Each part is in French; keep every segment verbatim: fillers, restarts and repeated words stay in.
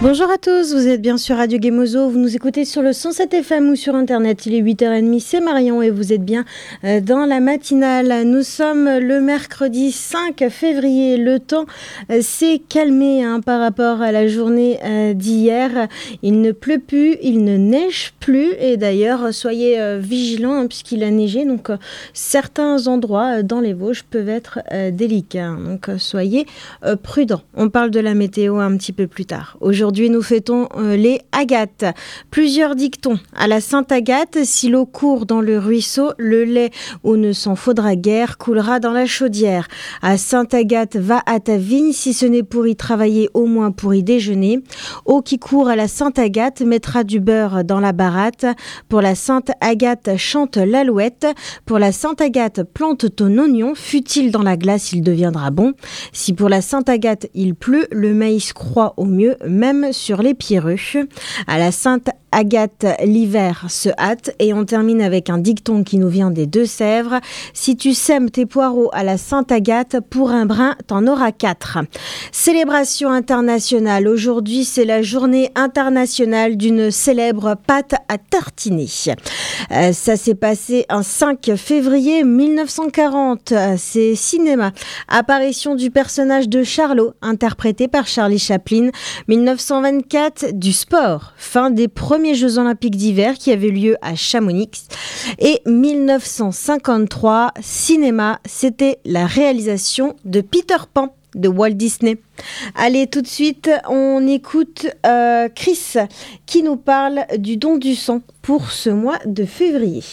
Bonjour à tous, vous êtes bien sur Radio Gemozo, vous nous écoutez sur le cent sept F M ou sur internet, il est huit heures trente, c'est Marion et vous êtes bien dans la matinale. Nous sommes le mercredi cinq février, le temps s'est calmé hein, par rapport à la journée d'hier, il ne pleut plus, il ne neige plus et d'ailleurs soyez vigilants hein, puisqu'il a neigé, donc certains endroits dans les Vosges peuvent être délicats, donc soyez prudents. On parle de la météo un petit peu plus tard. Aujourd'hui, Aujourd'hui, nous fêtons euh, les Agates. Plusieurs dictons. À la Sainte-Agathe, si l'eau court dans le ruisseau, le lait, où ne s'en faudra guère, coulera dans la chaudière. À Sainte-Agathe, va à ta vigne, si ce n'est pour y travailler, au moins pour y déjeuner. Eau qui court à la Sainte-Agathe, mettra du beurre dans la baratte. Pour la Sainte-Agathe, chante l'alouette. Pour la Sainte-Agathe, plante ton oignon. Fut-il dans la glace, il deviendra bon. Si pour la Sainte-Agathe, il pleut, le maïs croît au mieux, même sur les pierreux. À la Sainte-Agathe, l'hiver se hâte et on termine avec un dicton qui nous vient des Deux-Sèvres. Si tu sèmes tes poireaux à la Sainte-Agathe, pour un brin, t'en auras quatre. Célébration internationale. Aujourd'hui, c'est la journée internationale d'une célèbre pâte à tartiner. Euh, ça s'est passé un cinq février mille neuf cent quarante. C'est cinéma. Apparition du personnage de Charlot, interprété par Charlie Chaplin. mille neuf cent vingt-quatre, du sport, fin des premiers Jeux Olympiques d'hiver qui avaient lieu à Chamonix. Et mille neuf cent cinquante-trois, cinéma, c'était la réalisation de Peter Pan de Walt Disney. Allez, tout de suite, on écoute euh, Chris qui nous parle du don du sang pour ce mois de février.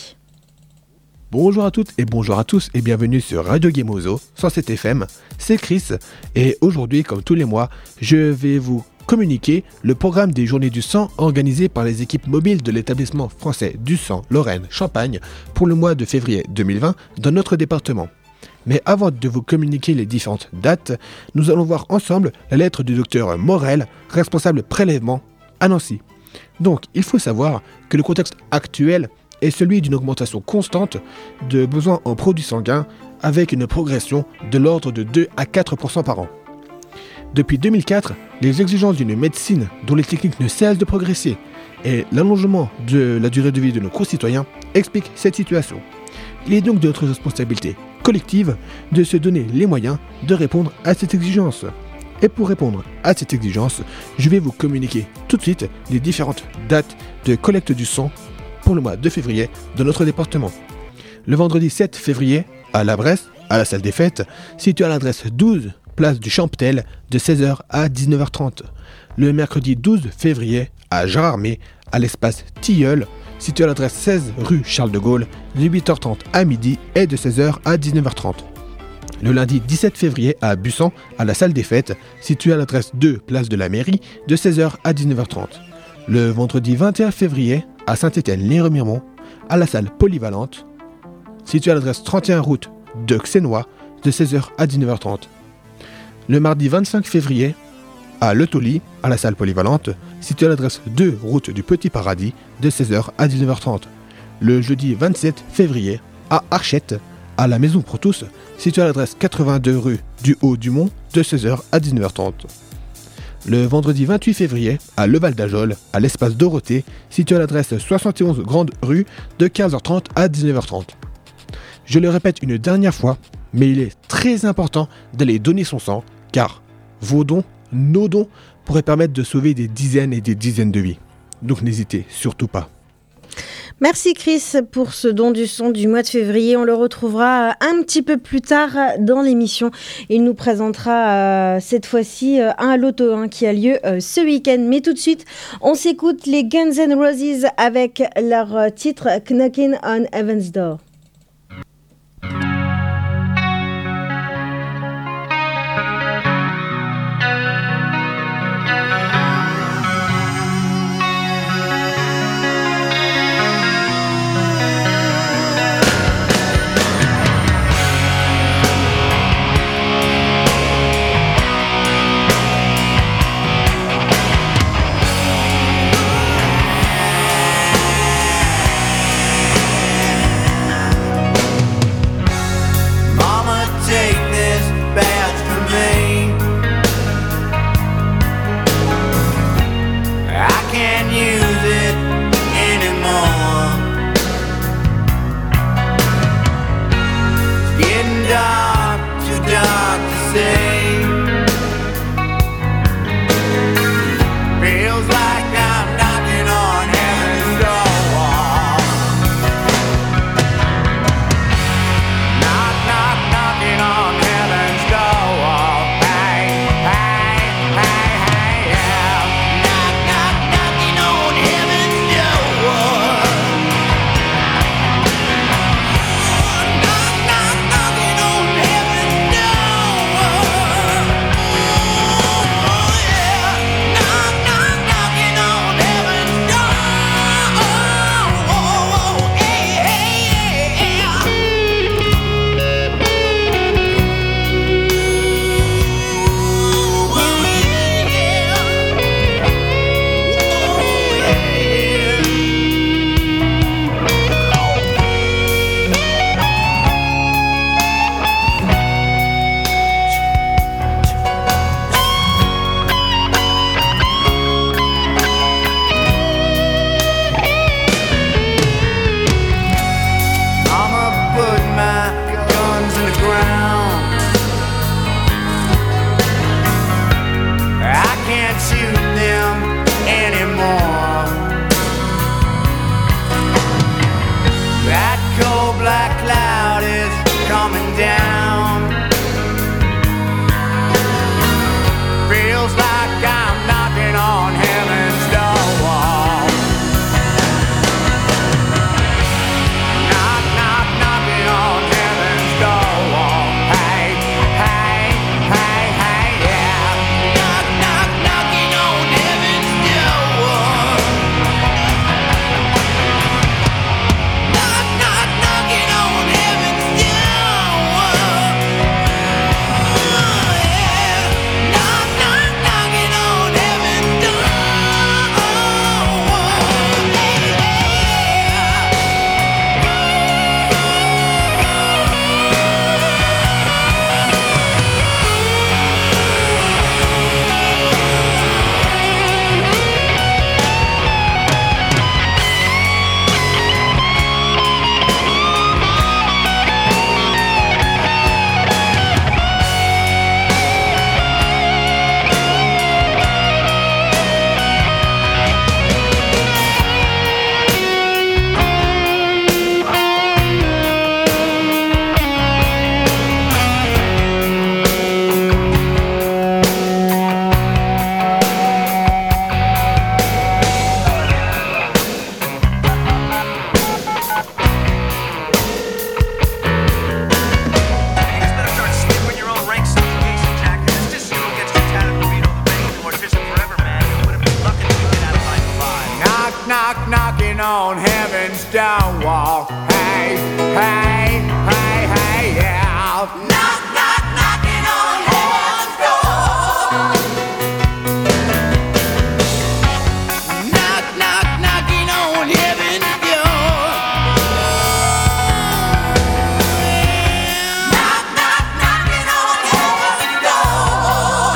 Bonjour à toutes et bonjour à tous et bienvenue sur Radio Gemozo cent sept F M, c'est Chris et aujourd'hui, comme tous les mois, je vais vous communiquer le programme des Journées du sang organisées par les équipes mobiles de l'établissement français du sang Lorraine-Champagne pour le mois de février deux mille vingt dans notre département. Mais avant de vous communiquer les différentes dates, nous allons voir ensemble la lettre du docteur Morel, responsable prélèvement à Nancy. Donc, il faut savoir que le contexte actuel est celui d'une augmentation constante de besoins en produits sanguins avec une progression de l'ordre de deux à quatre pour cent par an. Depuis deux mille quatre, les exigences d'une médecine dont les techniques ne cessent de progresser et l'allongement de la durée de vie de nos concitoyens expliquent cette situation. Il est donc de notre responsabilité collective de se donner les moyens de répondre à cette exigence. Et pour répondre à cette exigence, je vais vous communiquer tout de suite les différentes dates de collecte du sang pour le mois de février dans notre département. Le vendredi sept février, à La Bresse, à la salle des fêtes, située à l'adresse douze, place du Champtel, de seize heures à dix-neuf heures trente. Le mercredi douze février, à Jean-Armé, à l'espace Tilleul, situé à l'adresse seize rue Charles de Gaulle, de huit heures trente à midi et de seize heures à dix-neuf heures trente. Le lundi dix-sept février à Bussan, à la salle des fêtes, située à l'adresse deux, place de la Mairie, de seize heures à dix-neuf heures trente. Le vendredi vingt et un février, à Saint-Étienne-les-Remiremont, à la salle polyvalente, située à l'adresse trente et un route de Xénois, de seize heures à dix-neuf heures trente. Le mardi vingt-cinq février, à Le Toli, à la salle polyvalente, située à l'adresse deux route du Petit Paradis, de seize heures à dix-neuf heures trente. Le jeudi vingt-sept février, à Archette, à la Maison pour tous, située à l'adresse quatre-vingt-deux rue du Haut-du-Mont, de seize heures à dix-neuf heures trente. Le vendredi vingt-huit février, à Leval d'Ajol, à l'espace Dorothée, situé à l'adresse soixante et onze Grande Rue, de quinze heures trente à dix-neuf heures trente. Je le répète une dernière fois, mais il est très important d'aller donner son sang, car vos dons, nos dons, pourraient permettre de sauver des dizaines et des dizaines de vies. Donc n'hésitez surtout pas. Merci Chris pour ce don du sang du mois de février. On le retrouvera un petit peu plus tard dans l'émission. Il nous présentera euh, cette fois-ci euh, un loto hein, qui a lieu euh, ce week-end. Mais tout de suite, on s'écoute les Guns N' Roses avec leur euh, titre Knockin' on Heaven's Door. knock, knocking on heaven's stone wall. Hey, hey, hey, hey, yeah. Knock, knock, knocking on heaven's door. Knock, knock, knocking on heaven's door. Knock, knock, knocking on heaven's door.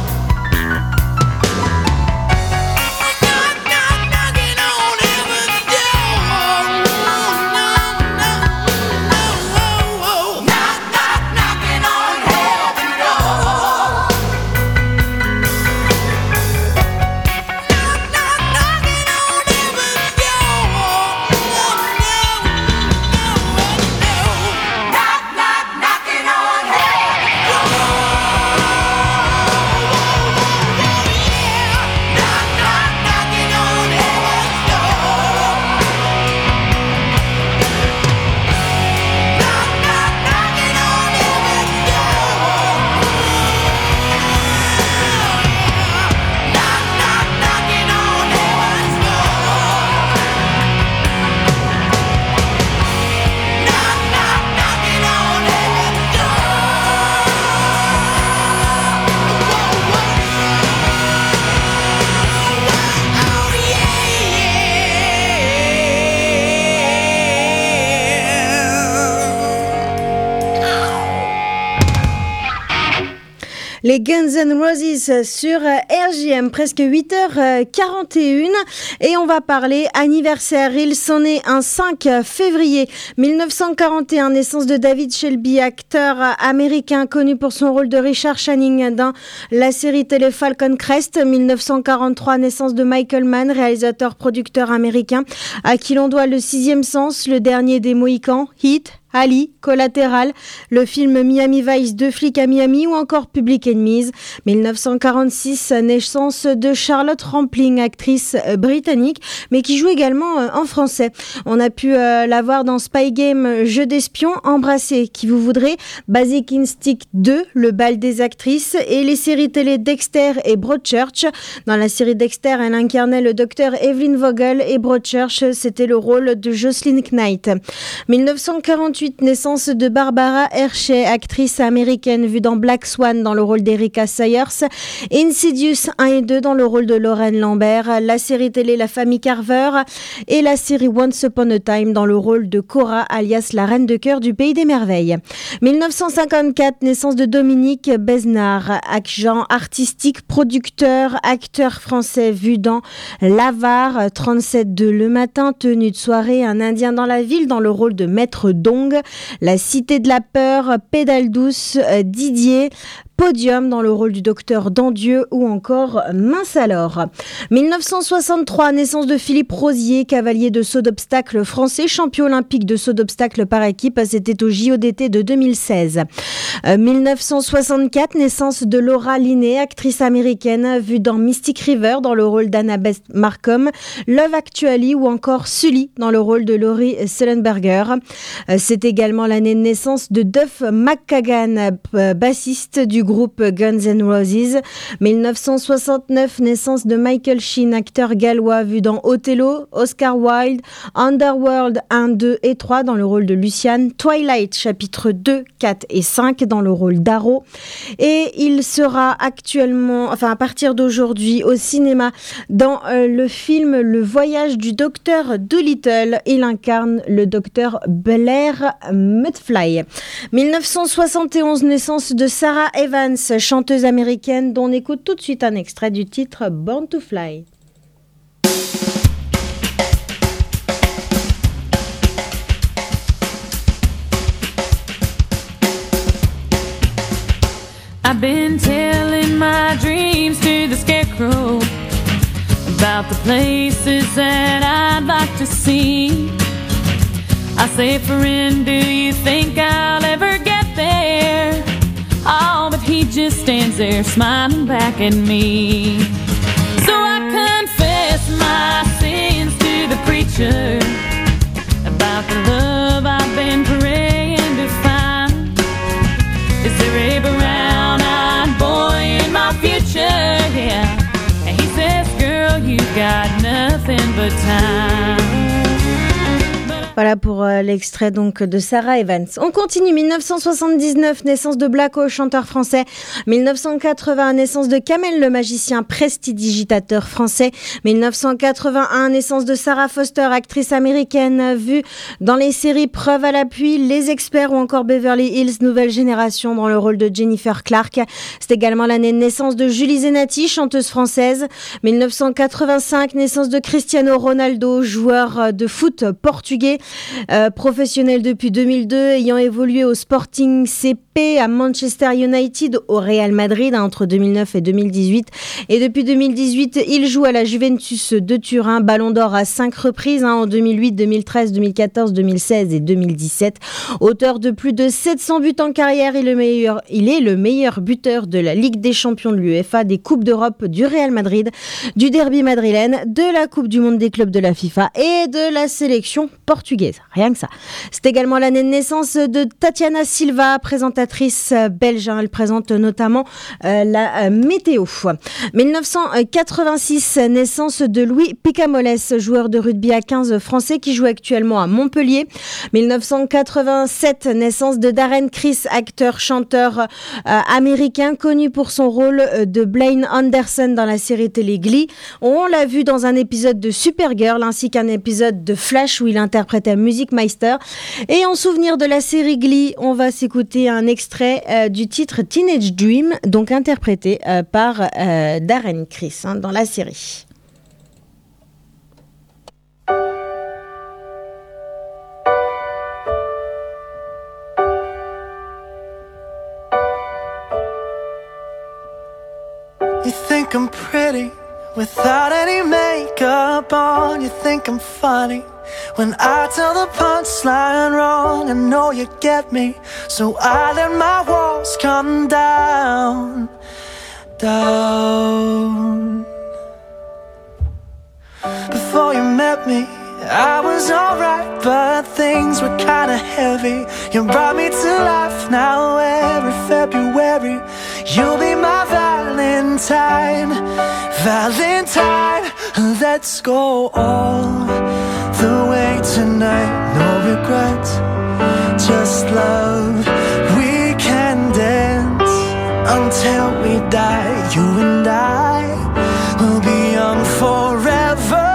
Knock, knock, knocking on heaven's door. No, no, no, no. Knock, knock, knocking on heaven's door. Knock, knock, knocking on heaven's door. No, no, no, no. Knock, knock, knocking on heaven's door. Knock, knock, knocking on heaven's door. Knock, knock, knocking on heaven's door. Knock, knock, knocking on heaven's door. Knock, knock, knocking on heaven's door. Oh yeah. Les Guns N' Roses sur R J M, presque huit heures quarante et une, et on va parler anniversaire. Il s'en est un cinq février mille neuf cent quarante et un, naissance de David Shelby, acteur américain connu pour son rôle de Richard Channing dans la série télé Falcon Crest. mille neuf cent quarante-trois, naissance de Michael Mann, réalisateur producteur américain à qui l'on doit Le Sixième Sens, Le Dernier des Mohicans, Heat, Ali, Collatéral, le film Miami Vice, Deux flics à Miami ou encore Public Enemies. mille neuf cent quarante-six, naissance de Charlotte Rampling, actrice euh, britannique, mais qui joue également euh, en français. On a pu euh, la voir dans Spy Game, Jeu d'espion, Embrasser qui vous voudrez, Basic Instinct deux, Le bal des actrices, et les séries télé Dexter et Broadchurch. Dans la série Dexter, elle incarnait le docteur Evelyn Vogel, et Broadchurch, c'était le rôle de Jocelyn Knight. mille neuf cent quarante-huit, naissance de Barbara Hershey, actrice américaine vue dans Black Swan dans le rôle d'Erika Sayers, Insidious un et deux dans le rôle de Lorraine Lambert, la série télé La Famille Carver et la série Once Upon a Time dans le rôle de Cora, alias la reine de cœur du Pays des Merveilles. mille neuf cent cinquante-quatre, naissance de Dominique Besnard, agent artistique, producteur, acteur français vu dans L'Avare, trente-sept deux le matin, Tenue de soirée, Un Indien dans la ville dans le rôle de Maître Dong, La Cité de la Peur, Pédale douce, euh, Didier, Podium dans le rôle du docteur Dandieu ou encore Mince alors. mille neuf cent soixante-trois, naissance de Philippe Rosier, cavalier de saut d'obstacle français, champion olympique de saut d'obstacle par équipe, c'était au J O D T de deux mille seize. Euh, mille neuf cent soixante-quatre, naissance de Laura Linney, actrice américaine vue dans Mystic River dans le rôle d'Annabeth Markham, Love Actually ou encore Sully dans le rôle de Laurie Sullenberger. Euh, c'est également l'année de naissance de Duff McKagan, euh, bassiste du groupe Guns N' Roses. mille neuf cent soixante-neuf, naissance de Michael Sheen, acteur gallois vu dans Othello, Oscar Wilde, Underworld un, deux et trois dans le rôle de Luciane, Twilight chapitres deux, quatre et cinq dans le rôle d'Arrow. Et il sera actuellement, enfin à partir d'aujourd'hui au cinéma dans euh, le film Le Voyage du Docteur Dolittle. Il incarne le docteur Blair Mudfly. mille neuf cent soixante et onze, naissance de Sarah Evans, chanteuse américaine dont on écoute tout de suite un extrait du titre Born to Fly. I've been telling my dreams to the scarecrow about the places that I'd like to see. I say, friend, do you think I'll ever get there? Oh, but he just stands there smiling back at me. So I confess my sins to the preacher about the love I've been praying to find. Is there a brown-eyed boy in my future? Yeah. And he says, girl, you got nothing but good time. Voilà pour euh, l'extrait donc de Sarah Evans. On continue. mille neuf cent soixante-dix-neuf, naissance de Blacko, chanteur français. mille neuf cent quatre-vingts, naissance de Kamel, le magicien prestidigitateur français. mille neuf cent quatre-vingt-un, naissance de Sarah Foster, actrice américaine vue dans les séries Preuve à l'appui, Les Experts ou encore Beverly Hills, nouvelle génération dans le rôle de Jennifer Clarke. C'est également l'année de naissance de Julie Zenati, chanteuse française. mille neuf cent quatre-vingt-cinq, naissance de Cristiano Ronaldo, joueur de foot portugais. Euh, professionnel depuis deux mille deux, ayant évolué au Sporting C P, à Manchester United, au Real Madrid hein, entre deux mille neuf et deux mille dix-huit. Et depuis deux mille dix-huit, il joue à la Juventus de Turin, Ballon d'Or à cinq reprises hein, en deux mille huit, deux mille treize, deux mille quatorze, deux mille seize et deux mille dix-sept. Auteur de plus de sept cents buts en carrière, il est, le meilleur, il est le meilleur buteur de la Ligue des Champions de l'UEFA, des Coupes d'Europe du Real Madrid, du derby madrilène, de la Coupe du Monde des clubs de la FIFA et de la sélection portugaise. Rien que ça. C'est également l'année de naissance de Tatiana Silva, présentatrice belge. Elle présente notamment euh, la euh, météo. mille neuf cent quatre-vingt-six, naissance de Louis Picamoles, joueur de rugby à quinze français qui joue actuellement à Montpellier. mille neuf cent quatre-vingt-sept, naissance de Darren Criss, acteur, chanteur euh, américain connu pour son rôle de Blaine Anderson dans la série télé Glee. On l'a vu dans un épisode de Supergirl ainsi qu'un épisode de Flash où il interprète à Music Meister. Et en souvenir de la série Glee, on va s'écouter un extrait euh, du titre Teenage Dream, donc interprété euh, par euh, Darren Criss hein, dans la série. You think I'm pretty without any makeup on. You think I'm funny when I tell the punchline wrong. I know you get me, so I let my walls come down, down. Before you met me, I was alright, but things were kinda heavy. You brought me to life, now every February you'll be my Valentine, Valentine. Let's go all the way tonight, no regrets, just love. We can dance until we die. You and I will be young forever.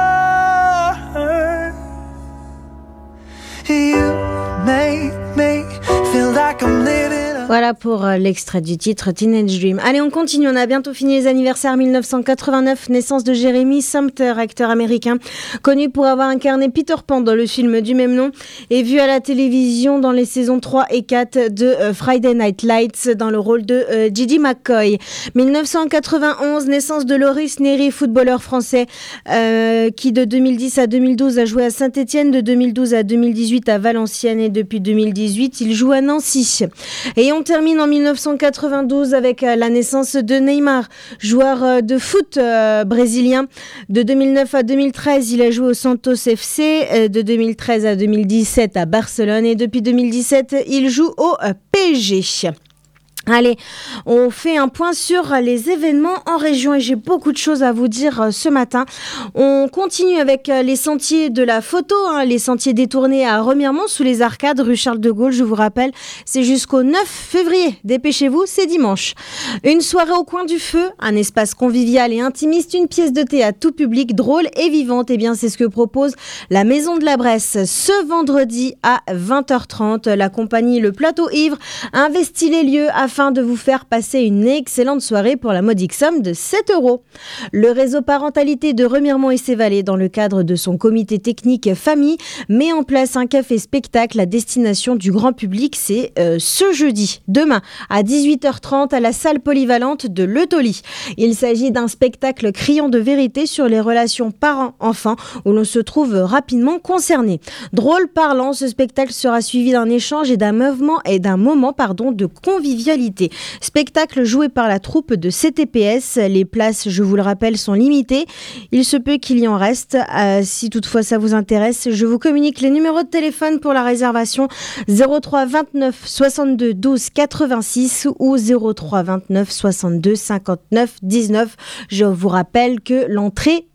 You make me feel like I'm living. Voilà pour euh, l'extrait du titre Teenage Dream. Allez, on continue, on a bientôt fini les anniversaires. mille neuf cent quatre-vingt-neuf, naissance de Jeremy Sumpter, acteur américain, connu pour avoir incarné Peter Pan dans le film du même nom et vu à la télévision dans les saisons trois et quatre de euh, Friday Night Lights dans le rôle de euh, Gigi McCoy. mille neuf cent quatre-vingt-onze, naissance de Loris Néry, footballeur français euh, qui de deux mille dix à deux mille douze a joué à Saint-Étienne, de deux mille douze à deux mille dix-huit à Valenciennes et depuis deux mille dix-huit, il joue à Nancy. Et on termine en mille neuf cent quatre-vingt-douze avec euh, la naissance de Neymar, joueur euh, de foot euh, brésilien. De deux mille neuf à deux mille treize, il a joué au Santos F C. Euh, de deux mille treize à deux mille dix-sept à Barcelone. Et depuis deux mille dix-sept, il joue au euh, P S G. Allez, on fait un point sur les événements en région et j'ai beaucoup de choses à vous dire ce matin. On continue avec les sentiers de la photo, hein, les sentiers détournés à Remiremont sous les arcades rue Charles de Gaulle, je vous rappelle, c'est jusqu'au neuf février. Dépêchez-vous, c'est dimanche. Une soirée au coin du feu, un espace convivial et intimiste, une pièce de théâtre tout public, drôle et vivante. Eh bien, c'est ce que propose la Maison de la Bresse ce vendredi à vingt heures trente. La compagnie Le Plateau Ivre investit les lieux afin afin de vous faire passer une excellente soirée pour la modique somme de sept euros. Le réseau parentalité de Remiremont et ses vallées, dans le cadre de son comité technique famille, met en place un café-spectacle à destination du grand public. C'est euh, ce jeudi, demain, à dix-huit heures trente, à la salle polyvalente de Le Toli. Il s'agit d'un spectacle criant de vérité sur les relations parents-enfants, où l'on se trouve rapidement concerné. Drôle, parlant, ce spectacle sera suivi d'un échange et d'un mouvement et d'un moment pardon, de convivialité. Spectacle joué par la troupe de C T P S. Les places, je vous le rappelle, sont limitées. Il se peut qu'il y en reste. Euh, si toutefois ça vous intéresse, je vous communique les numéros de téléphone pour la réservation zéro trois vingt-neuf soixante-deux douze quatre-vingt-six ou zéro trois vingt-neuf soixante-deux cinquante-neuf dix-neuf. Je vous rappelle que l'entrée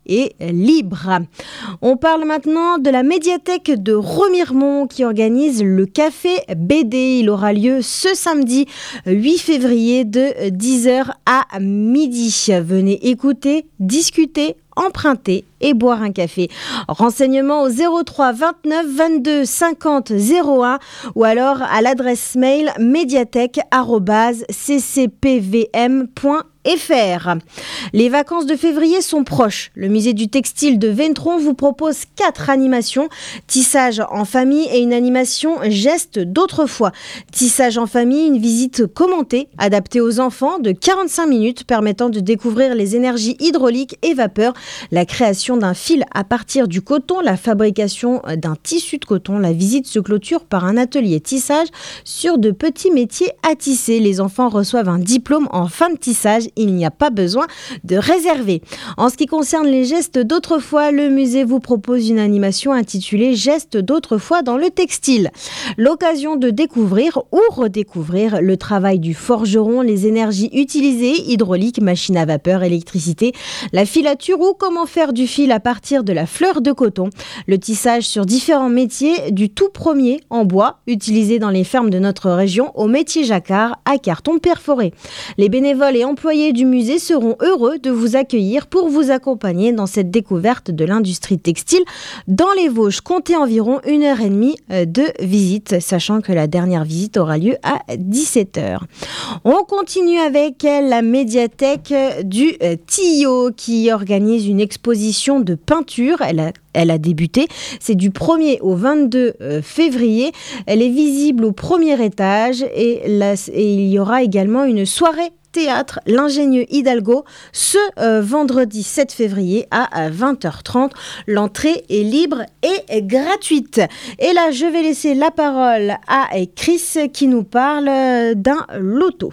et libre. On parle maintenant de la médiathèque de Remiremont qui organise le Café B D. Il aura lieu ce samedi huit février de dix heures à midi. Venez écouter, discuter, emprunter et boire un café. Renseignements au zéro trois vingt-neuf vingt-deux cinquante zéro un ou alors à l'adresse mail médiathèque arobase c c p v m point f r. Les vacances de février sont proches. Le musée du textile de Ventron vous propose quatre animations. Tissage en famille et une animation geste d'autrefois. Tissage en famille, une visite commentée, adaptée aux enfants de quarante-cinq minutes, permettant de découvrir les énergies hydrauliques et vapeur, la création d'un fil à partir du coton, la fabrication d'un tissu de coton. La visite se clôture par un atelier tissage sur de petits métiers à tisser. Les enfants reçoivent un diplôme en fin de tissage. Il n'y a pas besoin de réserver. En ce qui concerne les gestes d'autrefois, le musée vous propose une animation intitulée Gestes d'autrefois dans le textile. L'occasion de découvrir ou redécouvrir le travail du forgeron, les énergies utilisées, hydraulique, machine à vapeur, électricité, la filature ou comment faire du fil à partir de la fleur de coton. Le tissage sur différents métiers, du tout premier en bois, utilisé dans les fermes de notre région, au métier jacquard à carton perforé. Les bénévoles et employés du musée seront heureux de vous accueillir pour vous accompagner dans cette découverte de l'industrie textile. Dans les Vosges, comptez environ une heure et demie de visite, sachant que la dernière visite aura lieu à dix-sept heures. On continue avec la médiathèque du Tillot qui organise une exposition de peinture. Elle a Elle a débuté, c'est du premier au vingt-deux février. Elle est visible au premier étage et, la, et il y aura également une soirée théâtre L'Ingénieux Hidalgo ce euh, vendredi sept février à vingt heures trente. L'entrée est libre et gratuite. Et là, je vais laisser la parole à Chris qui nous parle d'un loto.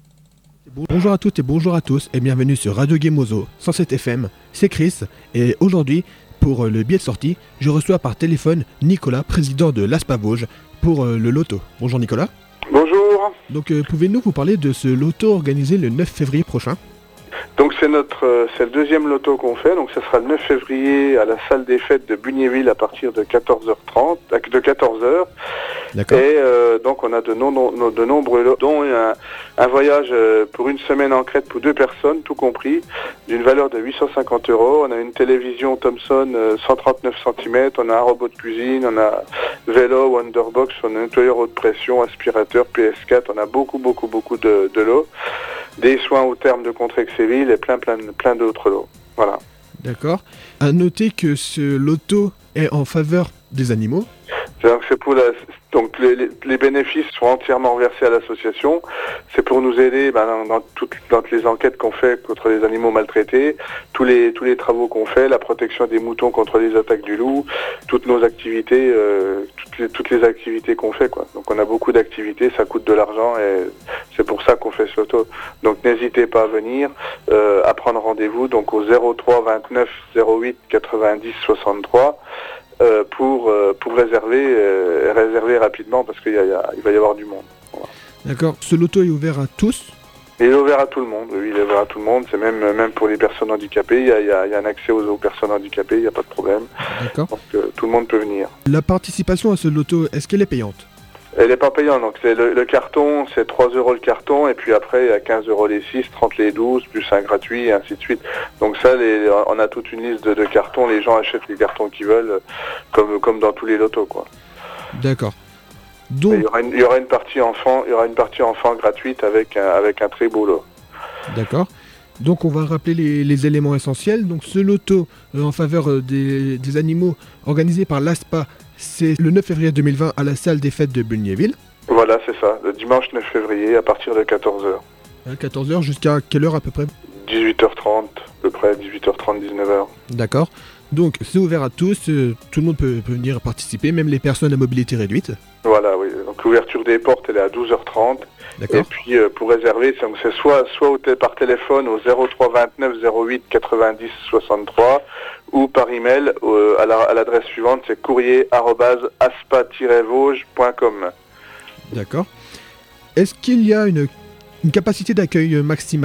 Bonjour à toutes et bonjour à tous et bienvenue sur Radio Gemozo cent sept F M. C'est Chris et aujourd'hui, pour le billet de sortie, je reçois par téléphone Nicolas, président de l'A S P A Vosges, pour euh, le loto. Bonjour Nicolas. Bonjour. Donc euh, pouvez-nous vous parler de ce loto organisé le neuf février prochain ? Donc c'est notre euh, c'est le deuxième loto qu'on fait, donc ça sera le neuf février à la salle des fêtes de Bugnéville à partir de quatorze heures trente, de quatorze heures. D'accord. Et euh, donc on a de, non, non, de nombreux lots, dont un, un voyage euh, pour une semaine en Crète pour deux personnes, tout compris, d'une valeur de huit cent cinquante euros. On a une télévision Thomson euh, cent trente-neuf centimètres, on a un robot de cuisine, on a vélo, Wonderbox, on a un nettoyeur haute pression, aspirateur, P S quatre, on a beaucoup beaucoup beaucoup de, de lots. Des soins au terme de Contrexéville et plein plein plein d'autres lots. Voilà. D'accord. À noter que ce loto est en faveur des animaux. Donc c'est pour la, donc les, les bénéfices sont entièrement versés à l'association. C'est pour nous aider ben, dans, dans toutes dans les enquêtes qu'on fait contre les animaux maltraités, tous les tous les travaux qu'on fait, la protection des moutons contre les attaques du loup, toutes nos activités, euh, toutes les toutes les activités qu'on fait quoi. Donc on a beaucoup d'activités, ça coûte de l'argent et c'est pour ça qu'on fait ce loto. Donc n'hésitez pas à venir, euh, à prendre rendez-vous donc au zéro trois vingt-neuf zéro huit quatre-vingt-dix soixante-trois. Euh, pour euh, pour réserver euh, réserver rapidement parce qu'il y a, il y a, il va y avoir du monde. Voilà. D'accord. Ce loto est ouvert à tous. Il est ouvert à tout le monde. Oui, il est ouvert à tout le monde. C'est même même pour les personnes handicapées. Il y a, il y a, il y a un accès aux, aux personnes handicapées. Il n'y a pas de problème. D'accord. Donc euh, tout le monde peut venir. La participation à ce loto, est-ce qu'elle est payante ? Elle n'est pas payante. Donc c'est le, le carton, c'est trois euros le carton et puis après il y a quinze euros les six, trente les douze, plus un gratuit et ainsi de suite. Donc ça, les, on a toute une liste de, de cartons. Les gens achètent les cartons qu'ils veulent, comme comme dans tous les lotos quoi. D'accord. Donc il y aura une, il y aura une partie enfant, il y aura une partie enfant gratuite avec un, avec un très beau lot. D'accord. Donc on va rappeler les, les éléments essentiels. Donc ce loto euh, en faveur euh, des, des animaux organisé par l'A S P A, c'est le neuf février deux mille vingt à la salle des fêtes de Bugnéville. Voilà, c'est ça, le dimanche neuf février à partir de quatorze heures. À quatorze heures jusqu'à quelle heure à peu près ? dix-huit heures trente, à peu près, dix-huit heures trente, dix-neuf heures. D'accord. Donc c'est ouvert à tous, euh, tout le monde peut, peut venir participer, même les personnes à mobilité réduite. Voilà, oui. Donc l'ouverture des portes, elle est à douze heures trente. D'accord. Et puis euh, pour réserver, c'est, c'est soit, soit au t- par téléphone au zéro trois vingt-neuf zéro huit quatre-vingt-dix soixante-trois ou par email euh, à, la, à l'adresse suivante, c'est courrier arobase aspa tiret vosges point com. D'accord. Est-ce qu'il y a une, une capacité d'accueil maximale ?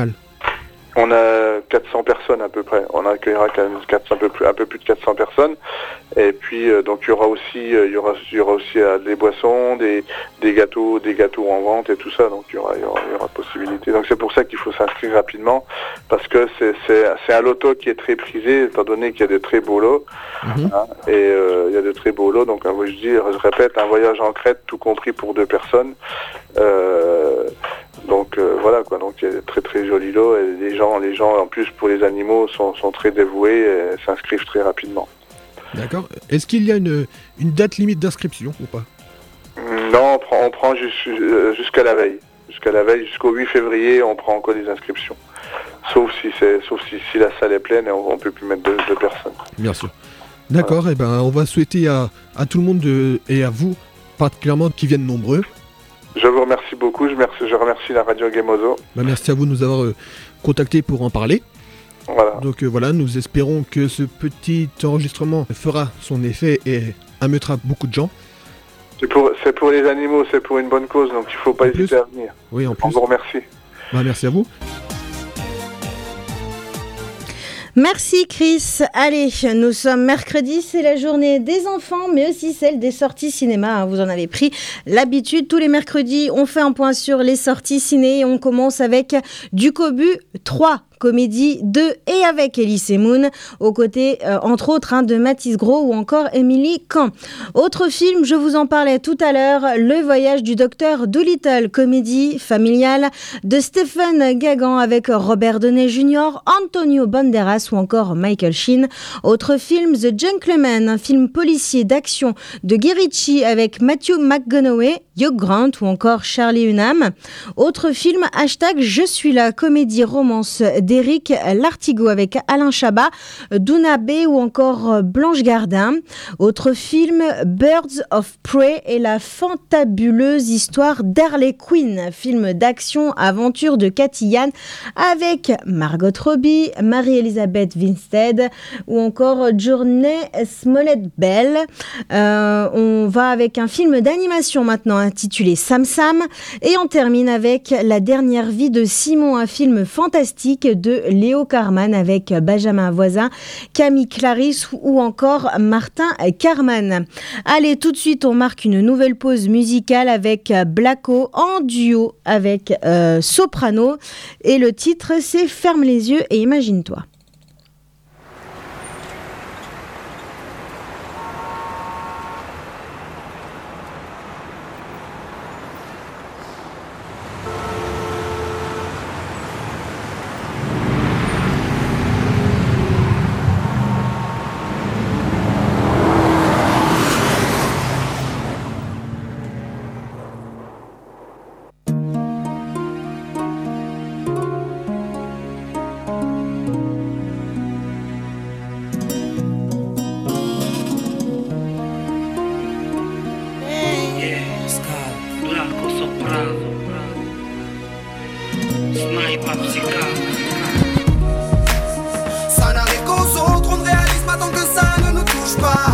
On a quatre cents personnes à peu près. On accueillera quand même quatre cents, un, peu plus, un peu plus de quatre cents personnes. Et puis euh, donc il y aura aussi, euh, il y aura, il y aura aussi euh, des boissons, des, des gâteaux, des gâteaux en vente et tout ça. Donc il y aura, il y aura, il y aura possibilité. Donc c'est pour ça qu'il faut s'inscrire rapidement parce que c'est, c'est, c'est un loto qui est très prisé étant donné qu'il y a de très beaux lots. Mmh. Hein, et euh, il y a de très beaux lots. Donc hein, je dis, je répète, un voyage en Crète tout compris pour deux personnes. Euh, donc euh, voilà quoi. Donc il y a de très très jolis lots et les gens, les gens en plus pour les animaux sont, sont très dévoués et s'inscrivent très rapidement. D'accord. Est-ce qu'il y a une, une date limite d'inscription ou pas? Non, on prend, on prend jusqu'à la veille. Jusqu'à la veille, jusqu'au huit février, on prend encore des inscriptions. Sauf si c'est, sauf si, si la salle est pleine et on, on peut plus mettre deux, deux personnes. Bien sûr. D'accord. Voilà. Et ben, on va souhaiter à, à tout le monde de, et à vous particulièrement qui viennent nombreux. Je vous remercie beaucoup. Je, merci, je remercie la radio Gemozo. Ben, merci à vous de nous avoir euh, contactés pour en parler. Voilà. Donc euh, voilà, nous espérons que ce petit enregistrement fera son effet et ameutera beaucoup de gens. C'est pour, c'est pour les animaux, c'est pour une bonne cause, donc il ne faut pas en hésiter plus. à venir. Oui, en plus. On vous remercie. Bah, merci à vous. Merci Chris. Allez, nous sommes mercredi, c'est la journée des enfants, mais aussi celle des sorties cinéma. Vous en avez pris l'habitude. Tous les mercredis, on fait un point sur les sorties ciné et on commence avec Du Cobu trois. Comédie de et avec Elise Moon, aux côtés, euh, entre autres, hein, de Mathis Gros ou encore Émilie Kahn. Autre film, je vous en parlais tout à l'heure, Le Voyage du Docteur Dolittle, comédie familiale de Stephen Guégan avec Robert Downey junior, Antonio Banderas ou encore Michael Sheen. Autre film, The Gentleman, un film policier d'action de Guy Ritchie avec Matthew McConaughey, Hugh Grant ou encore Charlie Hunnam. Autre film, hashtag Je suis là, comédie romance d'Éric Lartigot avec Alain Chabat, Douna B ou encore Blanche Gardin. Autre film, Birds of Prey et la fantabuleuse histoire d'Harley Quinn, film d'action-aventure de Cathy Yan avec Margot Robbie, Marie-Elisabeth Winstead ou encore Journey Smollett-Bell. Euh, on va avec un film d'animation maintenant intitulé Sam Sam et on termine avec La dernière vie de Simon, un film fantastique de Léo Carman avec Benjamin Voisin, Camille Clarisse ou encore Martin Carman. Allez, tout de suite, on marque une nouvelle pause musicale avec Blacko en duo avec euh, Soprano et le titre c'est Ferme les yeux et imagine-toi. Ça n'arrive qu'aux autres, on ne réalise pas tant que ça ne nous touche pas.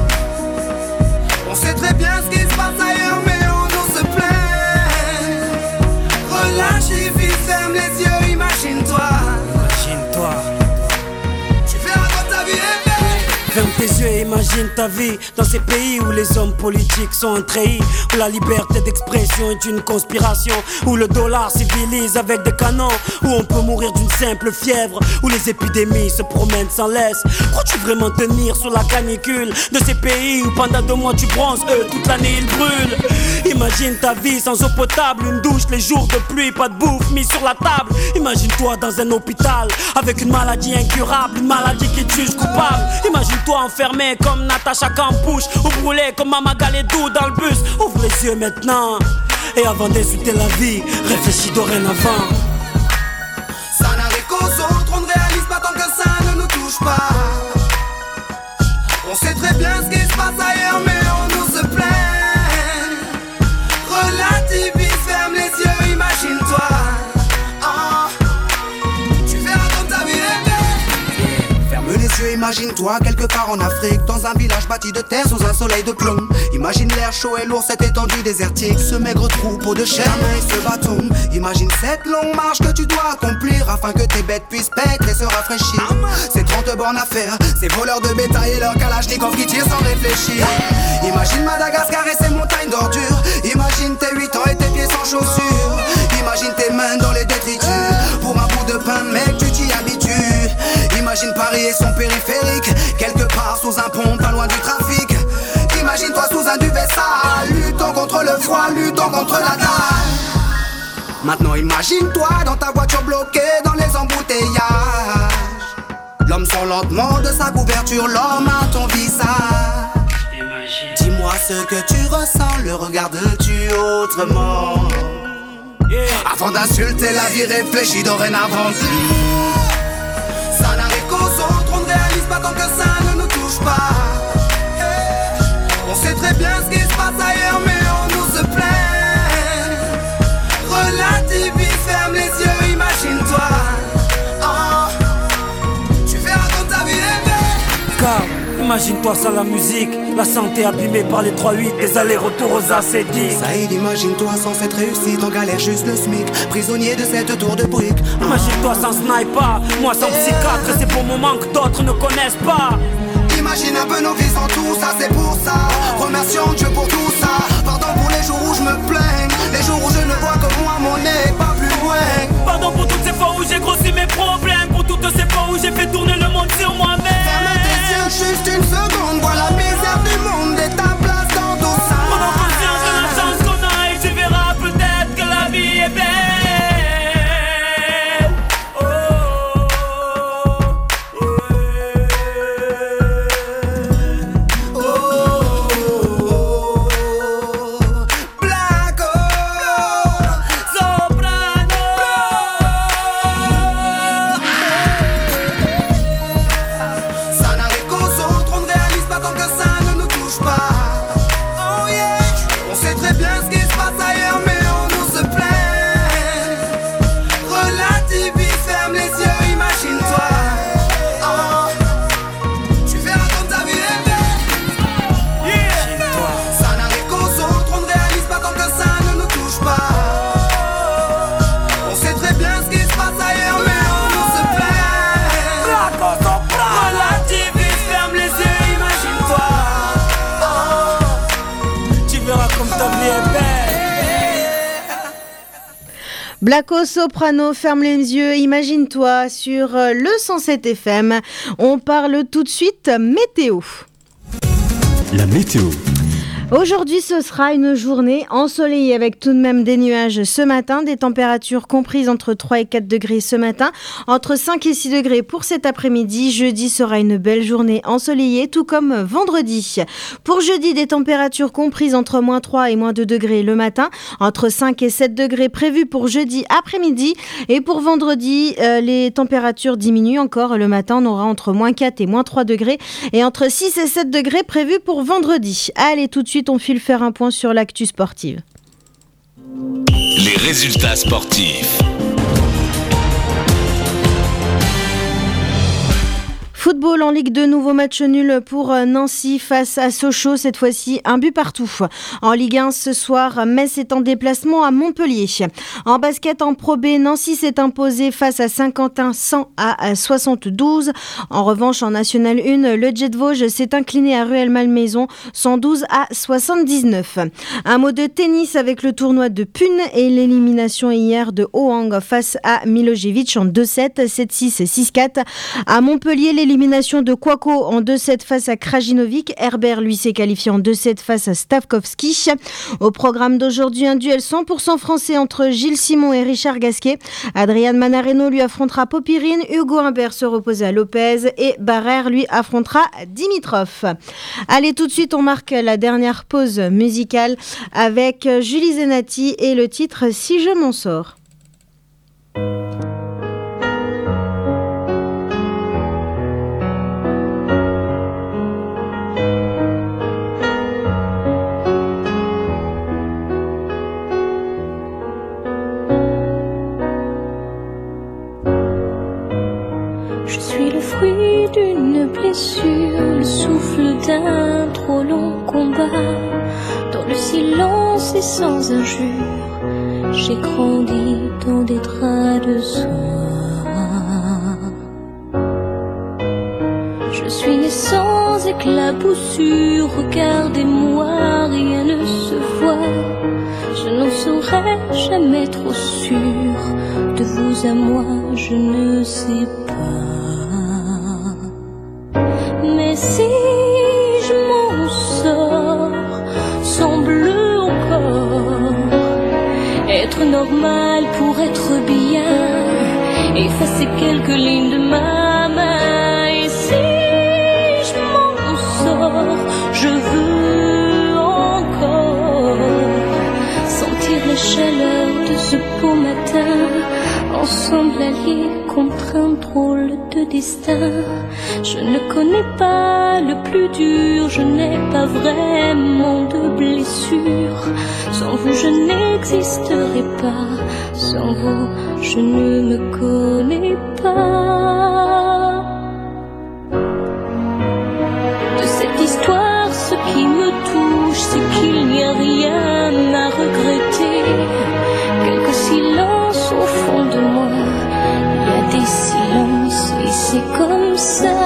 On sait très bien ce qui se passe ailleurs, mais on nous se plaint. Relâche et vite, ferme les yeux, imagine-toi. Imagine-toi. Tu verras quand ta vie est belle. Ferme tes yeux et imagine ta vie dans ces pays où les hommes politiques sont trahis, où la liberté d'expression est une conspiration, où le dollar civilise avec des canons, où on peut mourir d'une simple fièvre, où les épidémies se promènent sans laisse. Crois-tu vraiment tenir sur la canicule de ces pays où pendant deux mois tu bronzes, eux toute l'année ils brûlent? Imagine ta vie sans eau potable, une douche les jours de pluie, pas de bouffe mise sur la table. Imagine-toi dans un hôpital avec une maladie incurable, une maladie qui te juge coupable. Imagine-toi enfermé comme Natacha Campouche ou brûlé comme Mama Galedou dans le bus. Ouvre les yeux maintenant et avant d'insulter la vie, réfléchis dorénavant. Ça n'arrive qu'aux autres, on ne réalise pas tant que ça ne nous touche pas. On sait très bien ce qui se passe ailleurs, mais on nous se plaint. Relativise, ferme les yeux, imagine-toi. Oh. Tu verras comme ta vie est belle. Ferme les yeux, imagine-toi quelque part en Afrique, dans un village bâti de terre sous un soleil de plomb. Imagine l'air chaud et lourd, cette étendue désertique, ce maigre troupeau de chair et ce bâton. Imagine cette longue marche que tu dois accomplir afin que tes bêtes puissent paître et se rafraîchir. Ces trente bornes à faire, ces voleurs de bétail et leurs kalachnikov qui tirent sans réfléchir. Imagine Madagascar et ses montagnes d'ordures. Imagine tes huit ans et tes pieds sans chaussures. Imagine tes mains dans les détritus. Pour un bout de pain, mec, tu t'y habitues. Imagine Paris et son périphérique, quelque part sous un pont, pas loin du trafic. Imagine-toi sous un duvet sale, luttant contre le froid, luttant contre la dalle. Maintenant imagine-toi dans ta voiture bloquée dans les embouteillages. L'homme sort lentement de sa couverture, l'homme à ton visage. Dis-moi ce que tu ressens, le regardes-tu autrement? Avant d'insulter la vie, réfléchis dorénavant. Ça n'arrive qu'aux autres, on ne réalise pas tant que ça ne nous touche pas. On sait très bien ce qui se passe ailleurs, mais on nous se plaint. Relativise, ferme les yeux, imagine-toi. Oh, tu verras quand ta vie est belle. Car imagine-toi ça, la musique, la santé abîmée par les trois huit, les allers-retours aux acédiques. Saïd, imagine-toi sans cette réussite, en galère juste le SMIC, prisonnier de cette tour de briques. Imagine-toi sans sniper, moi sans psychiatre, et ces beaux moments que d'autres ne connaissent pas. Imagine un peu nos vies sans tout ça, c'est pour ça. Remercions Dieu pour tout ça. Pardon pour les jours où je me plains, les jours où je ne vois que moi, mon nez, pas plus loin. Pardon pour toutes ces fois où j'ai grossi mes problèmes, pour toutes ces fois où j'ai fait tourner le monde sur moi-même. Ferme tes yeux juste une seconde, vois la misère du monde et ta place dans tout ça. Prends conscience de la chance qu'on a et tu verras peut-être que la vie est belle. Blacko Soprano, ferme les yeux, imagine-toi sur le cent sept F M. On parle tout de suite météo. La météo. Aujourd'hui, ce sera une journée ensoleillée avec tout de même des nuages ce matin, des températures comprises entre trois et quatre degrés ce matin, entre cinq et six degrés pour cet après-midi. Jeudi sera une belle journée ensoleillée, tout comme vendredi. Pour jeudi, des températures comprises entre moins trois et moins deux degrés le matin, entre cinq et sept degrés prévus pour jeudi après-midi. Et pour vendredi, euh, les températures diminuent encore. Le matin, on aura entre moins quatre et moins trois degrés et entre six et sept degrés prévus pour vendredi. Allez, tout de suite, on file faire un point sur l'actu sportive. Les résultats sportifs. Football en Ligue deux, nouveau match nul pour Nancy face à Sochaux, cette fois-ci un but partout. En Ligue un, ce soir, Metz est en déplacement à Montpellier. En basket, en Pro B, Nancy s'est imposé face à Saint-Quentin cent à soixante-douze. En revanche, en National un, le Jet Vosges s'est incliné à Rueil-Malmaison cent douze à soixante-dix-neuf. Un mot de tennis avec le tournoi de Pune et l'élimination hier de Hoang face à Milojevic en deux sept, sept six, six quatre. À Montpellier, l'élimination Élimination de Kwako en deux sept face à Krajinovic. Herbert, lui, s'est qualifié en deux sept face à Stavkovski. Au programme d'aujourd'hui, un duel cent pour cent français entre Gilles Simon et Richard Gasquet. Adrian Manarino lui affrontera Popirine. Hugo Humbert se repose à Lopez. Et Barrère, lui, affrontera Dimitrov. Allez, tout de suite, on marque la dernière pause musicale avec Julie Zenati et le titre « Si je m'en sors ». Je suis le fruit d'une blessure, le souffle d'un trop long combat. Dans le silence et sans injure, j'ai grandi dans des draps de soie. Je suis né sans éclaboussure, regardez-moi, rien ne se voit. Je n'en serai jamais trop sûre, de vous à moi je ne sais pas. Mais si je m'en sors, semble encore être normal pour être bien, effacer quelques lignes de ma main. Et si je m'en sors, je veux encore sentir la chaleur de ce beau matin, ensemble alliés contre un drôle de destin. Je ne connais pas le plus dur, je n'ai pas vraiment de blessure. Sans vous je n'existerai pas, sans vous je ne me connais pas. De cette histoire ce qui me touche, c'est qu'il n'y a rien à regretter. Quelques silences au fond de moi, il y a des silences et c'est comme ça.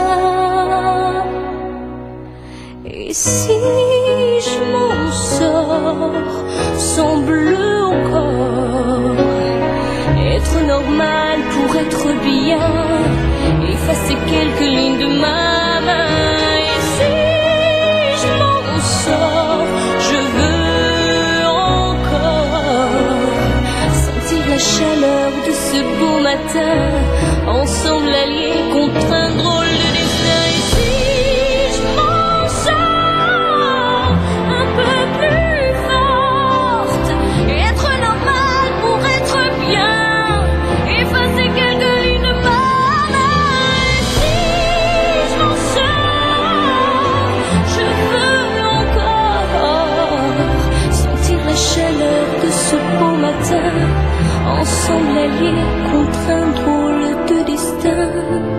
Et si je m'en sors, semble encore être normal pour être bien, effacer quelques lignes de ma main. Et si je m'en sors, je veux encore sentir la chaleur de ce beau matin, ensemble alliés contre un drôle de destin. Et si je m'en sors un peu plus forte, être normal pour être bien, effacer quelques lignes de ma main. Et si je m'en sors, je veux encore sentir la chaleur de ce beau matin, ensemble alliés contre un drôle de destin,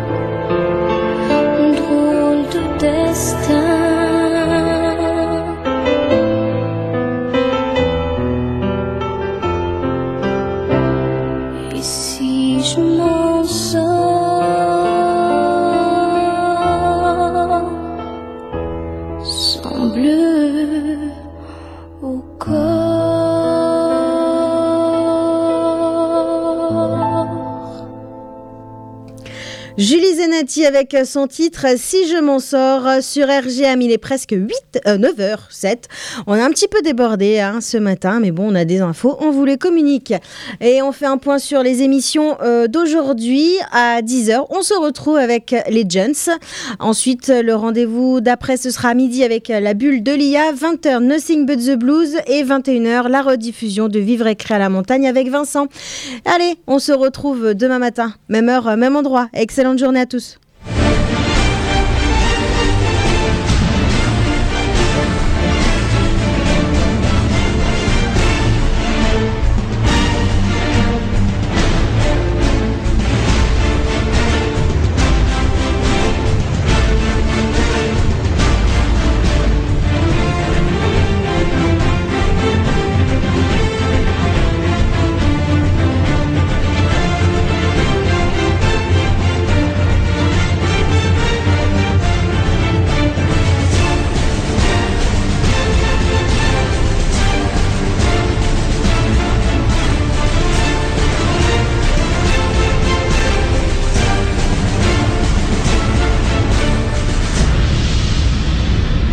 un drôle de destin. Et si je m'en sors, semble au corps. Julie Zenati avec son titre « Si je m'en sors » sur R G M. Il est presque huit, euh, neuf heures sept. On a un petit peu débordé hein, ce matin, mais bon, on a des infos, on vous les communique. Et on fait un point sur les émissions euh, d'aujourd'hui à dix heures. On se retrouve avec les Gents. Ensuite, le rendez-vous d'après, ce sera à midi avec la bulle de l'I A. vingt heures, Nothing But The Blues. Et vingt et une heures, la rediffusion de Vivre et créer à la montagne avec Vincent. Allez, on se retrouve demain matin, même heure, même endroit. Excellente journée à tous.